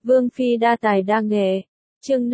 Vương phi đa tài đa nghệ. Chương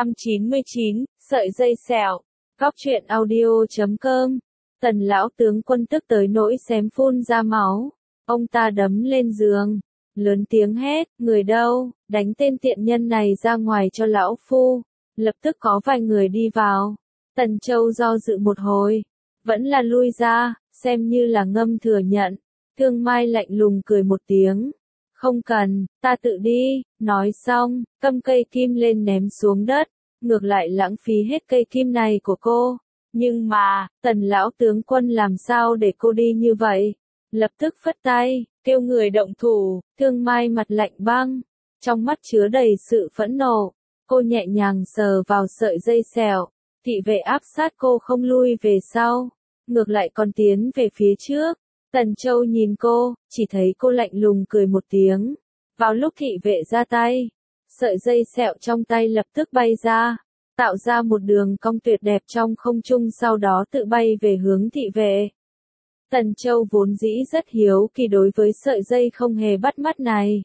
599, sợi dây sẹo. Góc truyện audio.com. Tần lão tướng quân tức tới nỗi xém phun ra máu. Ông ta đấm lên giường, lớn tiếng hét, người đâu, đánh tên tiện nhân này ra ngoài cho lão phu. Lập tức có vài người đi vào. Tần Châu do dự một hồi, vẫn là lui ra, xem như là ngâm thừa nhận. Thương Mai lạnh lùng cười một tiếng. Không cần, ta tự đi, nói xong, cầm cây kim lên ném xuống đất, ngược lại lãng phí hết cây kim này của cô. Nhưng mà, Tần lão tướng quân làm sao để cô đi như vậy? Lập tức phất tay, kêu người động thủ. Thương Mai mặt lạnh băng, trong mắt chứa đầy sự phẫn nộ. Cô nhẹ nhàng sờ vào sợi dây sẹo, thị vệ áp sát cô không lui về sau, ngược lại còn tiến về phía trước. Tần Châu nhìn cô, chỉ thấy cô lạnh lùng cười một tiếng. Vào lúc thị vệ ra tay, sợi dây sẹo trong tay lập tức bay ra, tạo ra một đường cong tuyệt đẹp trong không trung, sau đó tự bay về hướng thị vệ. Tần Châu vốn dĩ rất hiếu kỳ đối với sợi dây không hề bắt mắt này.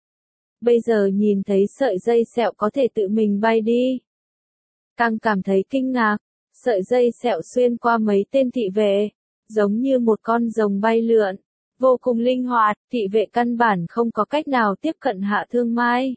Bây giờ nhìn thấy sợi dây sẹo có thể tự mình bay đi, càng cảm thấy kinh ngạc. Sợi dây sẹo xuyên qua mấy tên thị vệ, giống như một con rồng bay lượn, vô cùng linh hoạt, thị vệ căn bản không có cách nào tiếp cận Hạ Thương Mai.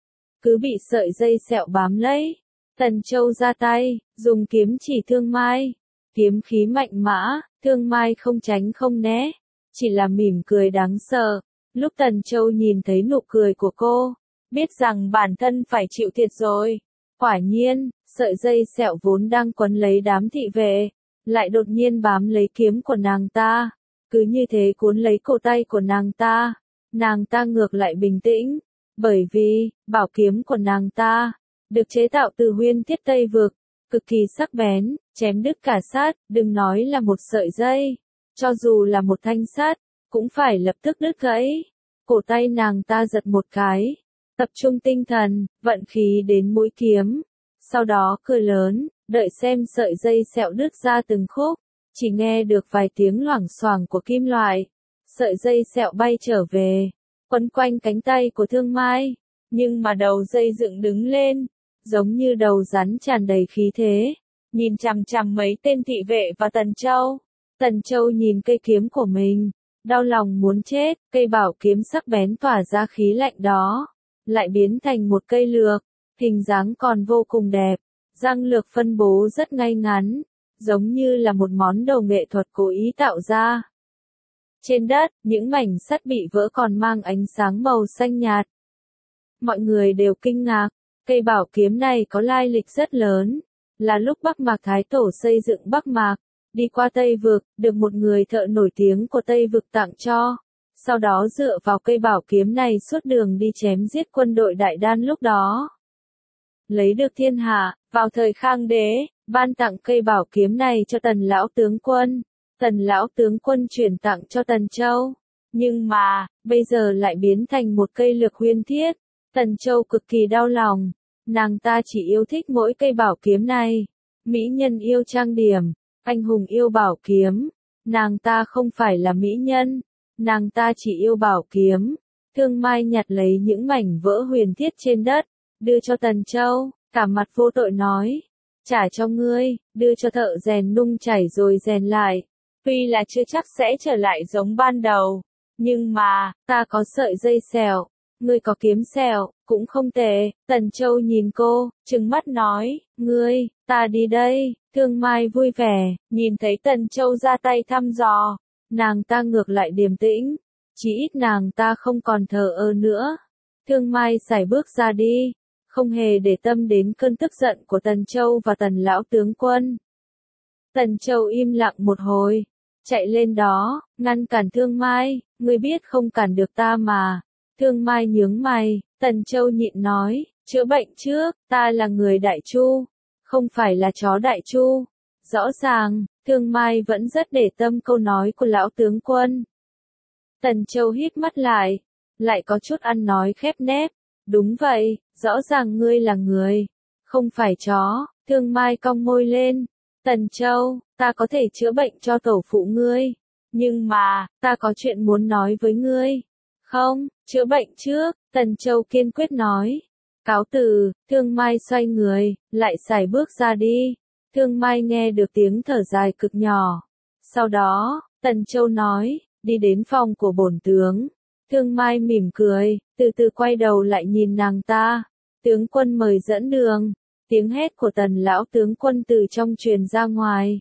Cứ bị sợi dây sẹo bám lấy. Tần Châu ra tay, dùng kiếm chỉ Thương Mai. Kiếm khí mạnh mã, Thương Mai không tránh không né, chỉ là mỉm cười đáng sợ. Lúc Tần Châu nhìn thấy nụ cười của cô, biết rằng bản thân phải chịu thiệt rồi. Quả nhiên, sợi dây sẹo vốn đang quấn lấy đám thị vệ, lại đột nhiên bám lấy kiếm của nàng ta, cứ như thế cuốn lấy cổ tay của nàng ta. Nàng ta ngược lại bình tĩnh, bởi vì, bảo kiếm của nàng ta, được chế tạo từ huyên thiết Tây Vực, cực kỳ sắc bén, chém đứt cả sắt, đừng nói là một sợi dây, cho dù là một thanh sắt, cũng phải lập tức đứt gãy. Cổ tay nàng ta giật một cái, tập trung tinh thần, vận khí đến mũi kiếm, sau đó cười lớn, đợi xem sợi dây sẹo đứt ra từng khúc. Chỉ nghe được vài tiếng loảng xoảng của kim loại, sợi dây sẹo bay trở về, quấn quanh cánh tay của Thương Mai, nhưng mà đầu dây dựng đứng lên, giống như đầu rắn tràn đầy khí thế, nhìn chằm chằm mấy tên thị vệ và Tần Châu. Tần Châu nhìn cây kiếm của mình, đau lòng muốn chết. Cây bảo kiếm sắc bén tỏa ra khí lạnh đó, lại biến thành một cây lược, hình dáng còn vô cùng đẹp, răng lược phân bố rất ngay ngắn, giống như là một món đồ nghệ thuật cố ý tạo ra. Trên đất, những mảnh sắt bị vỡ còn mang ánh sáng màu xanh nhạt. Mọi người đều kinh ngạc, cây bảo kiếm này có lai lịch rất lớn, là lúc Bắc Mạc Thái Tổ xây dựng Bắc Mạc, đi qua Tây Vực, được một người thợ nổi tiếng của Tây Vực tặng cho. Sau đó dựa vào cây bảo kiếm này suốt đường đi chém giết quân đội Đại Đan lúc đó. Lấy được thiên hạ, vào thời Khang Đế, ban tặng cây bảo kiếm này cho Tần lão tướng quân. Tần lão tướng quân chuyển tặng cho Tần Châu. Nhưng mà, bây giờ lại biến thành một cây lược huyên thiết. Tần Châu cực kỳ đau lòng. Nàng ta chỉ yêu thích mỗi cây bảo kiếm này. Mỹ nhân yêu trang điểm, anh hùng yêu bảo kiếm. Nàng ta không phải là mỹ nhân. Nàng ta chỉ yêu bảo kiếm. Thương Mai nhặt lấy những mảnh vỡ huyền thiết trên đất, đưa cho Tần Châu, cả mặt vô tội nói. Trả cho ngươi, đưa cho thợ rèn nung chảy rồi rèn lại. Tuy là chưa chắc sẽ trở lại giống ban đầu, nhưng mà, ta có sợi dây sẹo, ngươi có kiếm sẹo, cũng không tệ. Tần Châu nhìn cô, trừng mắt nói, ngươi, ta đi đây. Thương Mai vui vẻ, nhìn thấy Tần Châu ra tay thăm dò, nàng ta ngược lại điềm tĩnh, chỉ ít nàng ta không còn thờ ơ nữa. Thương Mai sải bước ra đi, không hề để tâm đến cơn tức giận của Tần Châu và Tần lão tướng quân. Tần Châu im lặng một hồi, chạy lên đó, ngăn cản Thương Mai, ngươi biết không cản được ta mà. Thương Mai nhướng mày, Tần Châu nhịn nói, chữa bệnh trước, ta là người Đại Chu, không phải là chó Đại Chu. Rõ ràng, Thương Mai vẫn rất để tâm câu nói của lão tướng quân. Tần Châu hít mắt lại có chút ăn nói khép nép, đúng vậy, rõ ràng ngươi là người, không phải chó. Thương Mai cong môi lên, Tần Châu, ta có thể chữa bệnh cho tổ phụ ngươi, nhưng mà, ta có chuyện muốn nói với ngươi. Không, chữa bệnh trước, Tần Châu kiên quyết nói. Cáo từ, Thương Mai xoay người, lại sải bước ra đi. Thương Mai nghe được tiếng thở dài cực nhỏ. Sau đó, Tần Châu nói, đi đến phòng của bổn tướng. Thương Mai mỉm cười, từ từ quay đầu lại nhìn nàng ta. Tướng quân mời dẫn đường. Tiếng hét của Tần lão tướng quân từ trong truyền ra ngoài.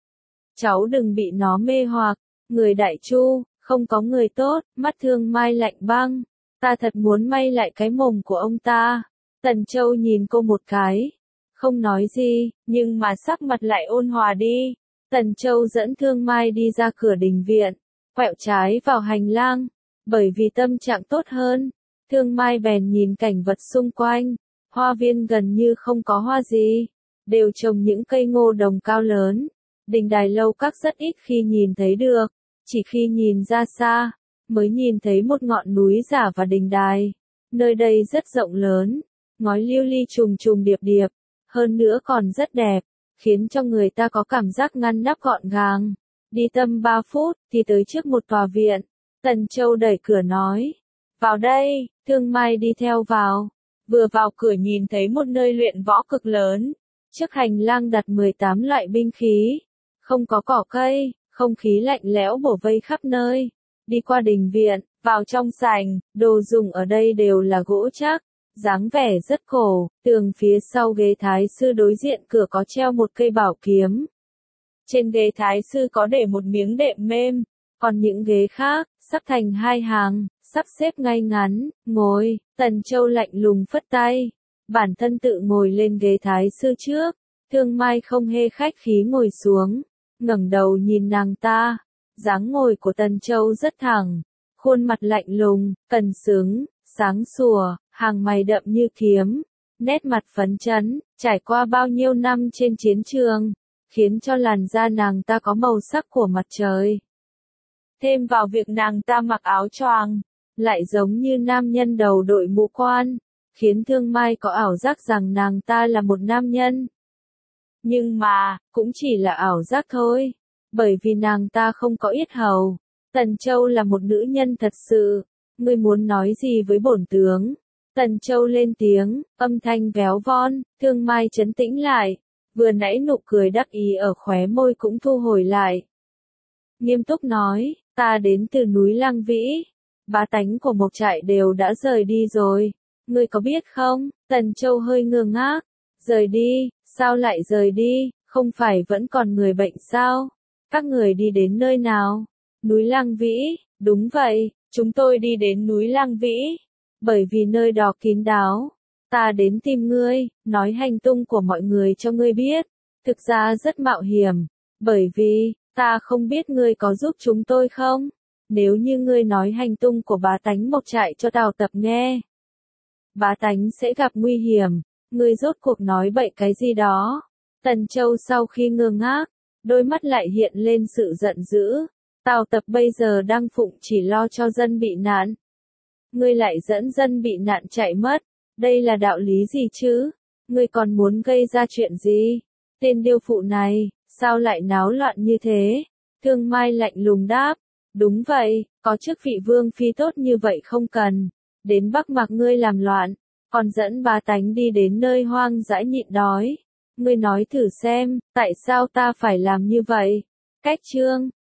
Cháu đừng bị nó mê hoặc, người Đại Chu, không có người tốt, mắt Thương Mai lạnh băng. Ta thật muốn may lại cái mồm của ông ta. Tần Châu nhìn cô một cái. Không nói gì, nhưng mà sắc mặt lại ôn hòa đi. Tần Châu dẫn Thương Mai đi ra cửa đình viện, quẹo trái vào hành lang. Bởi vì tâm trạng tốt hơn, Thương Mai bèn nhìn cảnh vật xung quanh. Hoa viên gần như không có hoa gì, đều trồng những cây ngô đồng cao lớn. Đình đài lâu các rất ít khi nhìn thấy được, chỉ khi nhìn ra xa, mới nhìn thấy một ngọn núi giả và đình đài. Nơi đây rất rộng lớn, ngói lưu ly trùng trùng điệp điệp, hơn nữa còn rất đẹp, khiến cho người ta có cảm giác ngăn nắp gọn gàng. Đi tầm 3 phút, thì tới trước một tòa viện. Tần Châu đẩy cửa nói, vào đây. Thương Mai đi theo vào. Vừa vào cửa nhìn thấy một nơi luyện võ cực lớn. Trước hành lang đặt 18 loại binh khí. Không có cỏ cây, không khí lạnh lẽo bổ vây khắp nơi. Đi qua đình viện, vào trong sảnh, đồ dùng ở đây đều là gỗ chắc, dáng vẻ rất cổ. Tường phía sau ghế thái sư đối diện cửa có treo một cây bảo kiếm. Trên ghế thái sư có để một miếng đệm mềm, còn những ghế khác, sắp thành 2 hàng, sắp xếp ngay ngắn, ngồi. Tần Châu lạnh lùng phất tay, bản thân tự ngồi lên ghế thái sư trước. Thương Mai không hề khách khí ngồi xuống, ngẩng đầu nhìn nàng ta. Dáng ngồi của Tần Châu rất thẳng, khuôn mặt lạnh lùng, cân xứng, sáng sủa, hàng mày đậm như kiếm, nét mặt phấn chấn, trải qua bao nhiêu năm trên chiến trường, khiến cho làn da nàng ta có màu sắc của mặt trời. Thêm vào việc nàng ta mặc áo choàng, lại giống như nam nhân đầu đội mũ quan, khiến Thương Mai có ảo giác rằng nàng ta là một nam nhân. Nhưng mà, cũng chỉ là ảo giác thôi, bởi vì nàng ta không có yết hầu. Tần Châu là một nữ nhân thật sự. Ngươi muốn nói gì với bổn tướng? Tần Châu lên tiếng, âm thanh véo von. Thương Mai trấn tĩnh lại, vừa nãy nụ cười đắc ý ở khóe môi cũng thu hồi lại. Nghiêm túc nói, ta đến từ núi Lăng Vĩ, bá tánh của Mộc Trại đều đã rời đi rồi. Ngươi có biết không? Tần Châu hơi ngơ ngác. Rời đi, sao lại rời đi, không phải vẫn còn người bệnh sao? Các người đi đến nơi nào? Núi Lăng Vĩ, đúng vậy, chúng tôi đi đến núi Lăng Vĩ, bởi vì nơi đó kín đáo. Ta đến tìm ngươi, nói hành tung của mọi người cho ngươi biết. Thực ra rất mạo hiểm, bởi vì, ta không biết ngươi có giúp chúng tôi không? Nếu như ngươi nói hành tung của bá tánh Mộc Trại cho Tào Tập nghe, bá tánh sẽ gặp nguy hiểm. Ngươi rốt cuộc nói bậy cái gì đó? Tần Châu sau khi ngơ ngác, đôi mắt lại hiện lên sự giận dữ. Tào Tập bây giờ đang phụng chỉ lo cho dân bị nạn. Ngươi lại dẫn dân bị nạn chạy mất. Đây là đạo lý gì chứ? Ngươi còn muốn gây ra chuyện gì? Tên điêu phụ này, sao lại náo loạn như thế? Thương Mai lạnh lùng đáp. Đúng vậy, có chức vị vương phi tốt như vậy không cần. Đến Bắc Mạc ngươi làm loạn, còn dẫn bá tánh đi đến nơi hoang dã nhịn đói. Ngươi nói thử xem, tại sao ta phải làm như vậy? Cách chương